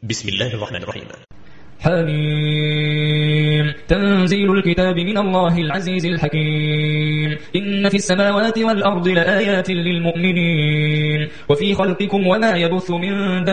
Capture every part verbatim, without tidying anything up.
بسم الله الرحمن الرحيم. حميم. تنزيل الكتاب من الله العزيز الحكيم. إن في السماوات والأرض لآيات للمؤمنين وفي خلقكم وما يبث من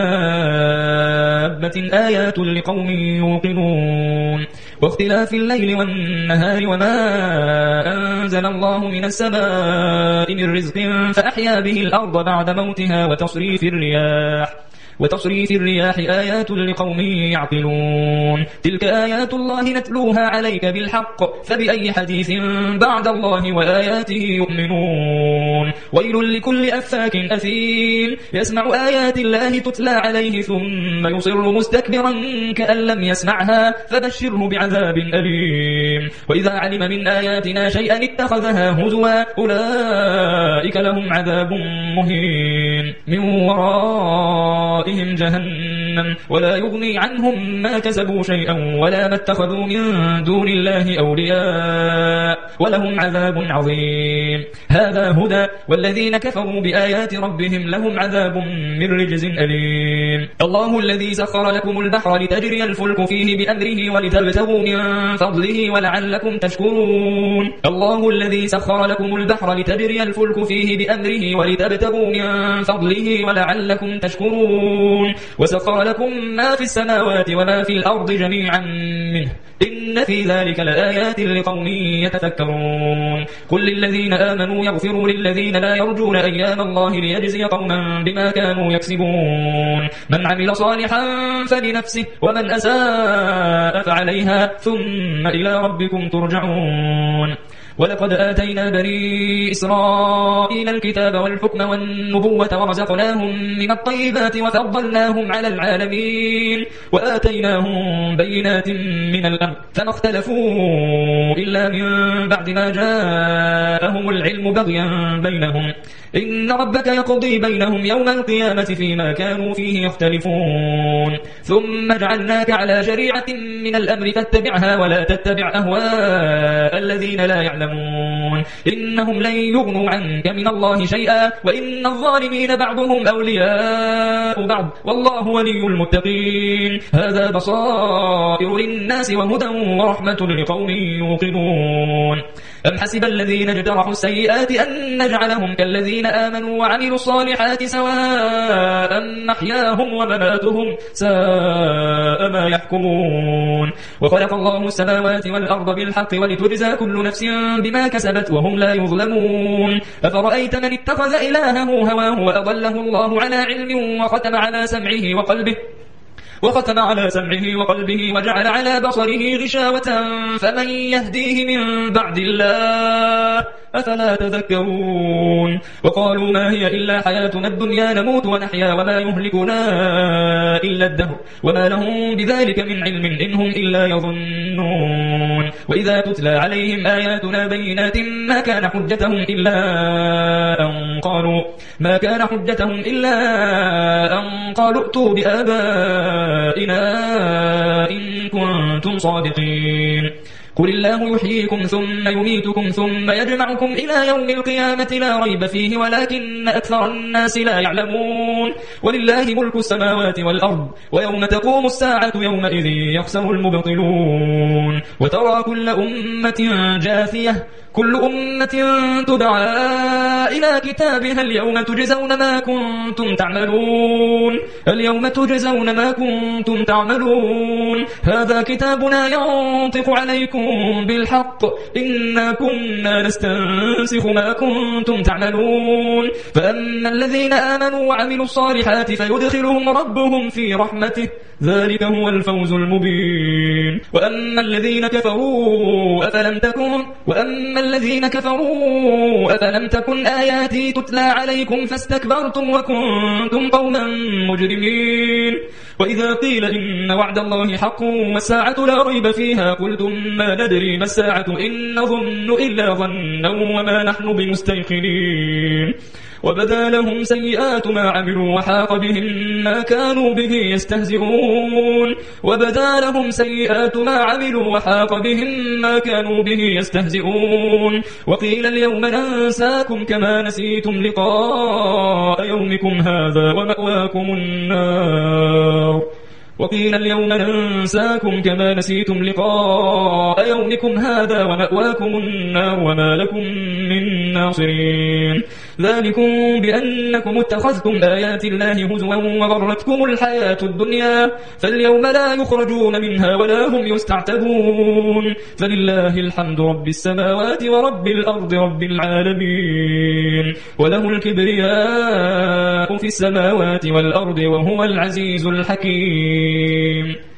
دابة آيات لقوم يوقنون واختلاف الليل والنهار وما أنزل الله من السماء من رزق فأحيا به الأرض بعد موتها وتصريف الرياح وتصريف الرياح آيات لقوم يعقلون. تلك آيات الله نتلوها عليك بالحق فبأي حديث بعد الله وآياته يؤمنون. ويل لكل أفاك أثيم يسمع آيات الله تتلى عليه ثم يصر مستكبرا كأن لم يسمعها فبشره بعذاب أليم. وإذا علم من آياتنا شيئا اتخذها هزوا أولئك لهم عذاب مهين من وراء جهنم ولا يغني عنهم ما كسبوا شيئا ولا ما اتخذوا من دون الله أولياء ولهم عذاب عظيم. هذا هدى والذين كفروا بآيات ربهم لهم عذاب من رجز أليم. الله الذي سخر لكم البحر لتجري الفلك فيه بأمره ولتبتغوا من فضله ولعلكم تشكرون. الله الذي سخر لكم البحر لتجري الفلك فيه بأمره ولتبتغوا من فضله ولعلكم تشكرون. وسخر لكم ما في السماوات وما في الأرض جميعا منه إن في ذلك لآيات لقوم يتفكرون. قل للذين آمنوا يغفروا للذين لا يرجون أيام الله ليجزي قوما بما كانوا يكسبون. من عمل صالحا فلنفسه ومن أساء فعليها ثم إلى ربكم ترجعون. ولقد آتينا بني إسرائيل الكتاب والحكم والنبوة ورزقناهم من الطيبات وفضلناهم على العالمين وآتيناهم بينات من الأمر فما اختلفوا إلا من بعد ما جاءهم العلم بغيا بينهم إن ربك يقضي بينهم يوم القيامة فيما كانوا فيه يختلفون. ثم جعلناك على شريعة من الأمر فاتبعها ولا تتبع أهواء الذين لا يعلمون إنهم لن يغنوا عنك من الله شيئا وإن الظالمين بعضهم أولياء بعض والله ولي المتقين. هذا بصائر للناس وهدى ورحمة لقوم يوقنون. أم حسب الذين اجترحوا السيئات أن نجعلهم كالذين آمنوا وعملوا الصالحات سواء محياهم ومماتهم ساء ما يحكمون. وخلق الله السماوات والأرض بالحق ولتجزى كل نفس بما كسبت وهم لا يظلمون. أفرأيت من اتخذ إلهه هواه وأضله الله على علم وختم على سمعه وقلبه وختم على سمعه وقلبه وجعل على بصره غشاوة فمن يهديه من بعد الله أفلا تذكرون. وقالوا ما هي إلا حياتنا الدنيا نموت ونحيا وما يهلكنا إلا الدهر وما لهم بذلك من علم إنهم إلا يظنون. وإذا تتلى عليهم آياتنا بينات ما كان حجتهم إلا أن قالوا ما كان حجتهم إلا أن قالوا ائتوا بآبائنا إن كنتم صادقين. قل الله يحييكم ثم يميتكم ثم يجمعكم إلى يوم القيامة لا ريب فيه ولكن أكثر الناس لا يعلمون. ولله ملك السماوات والأرض ويوم تقوم الساعة يومئذ يخسر المبطلون. وترى كل أمة جاثية كل أمة تدعى إلى كتابها اليوم تجزون ما كنتم تعملون اليوم تجزون ما كنتم تعملون. هذا كتابنا ينطق عليكم بالحق إنا كنا نستنسخ ما كنتم تعملون. فأما الذين آمنوا وعملوا الصالحات فيدخلهم ربهم في رحمته ذلك هو الفوز المبين. وأما الذين كفروا أفلم تكن وأما الذين كفروا أفلم تكن آياتي تتلى عليكم فاستكبرتم وكنتم قوما مجرمين. وإذا قيل إن وعد الله حق والساعة لا ريب فيها قلتم ما ندري ما الساعة إن نظن إلا ظنا وما نحن بمستيقنين. وبدا لهم سيئات ما عملوا وحاق بهم ما كانوا به يستهزئون وبدا لهم سيئات ما عملوا وحاق بهم ما كانوا به يستهزئون. وقيل اليوم ننساكم كما نسيتم لقاء يومكم هذا ومأواكم النار وقيل اليوم ننساكم كما نسيتم لقاء يومكم هذا ومأواكم النار وما لكم من ناصرين ذلكم بأنكم اتخذتم آيات الله هزوا وغرتكم الحياة الدنيا فاليوم لا يخرجون منها ولا هم يستعتبون فلله الحمد رب السماوات ورب الأرض رب العالمين وله الكبرياء في السماوات والأرض وهو العزيز الحكيم.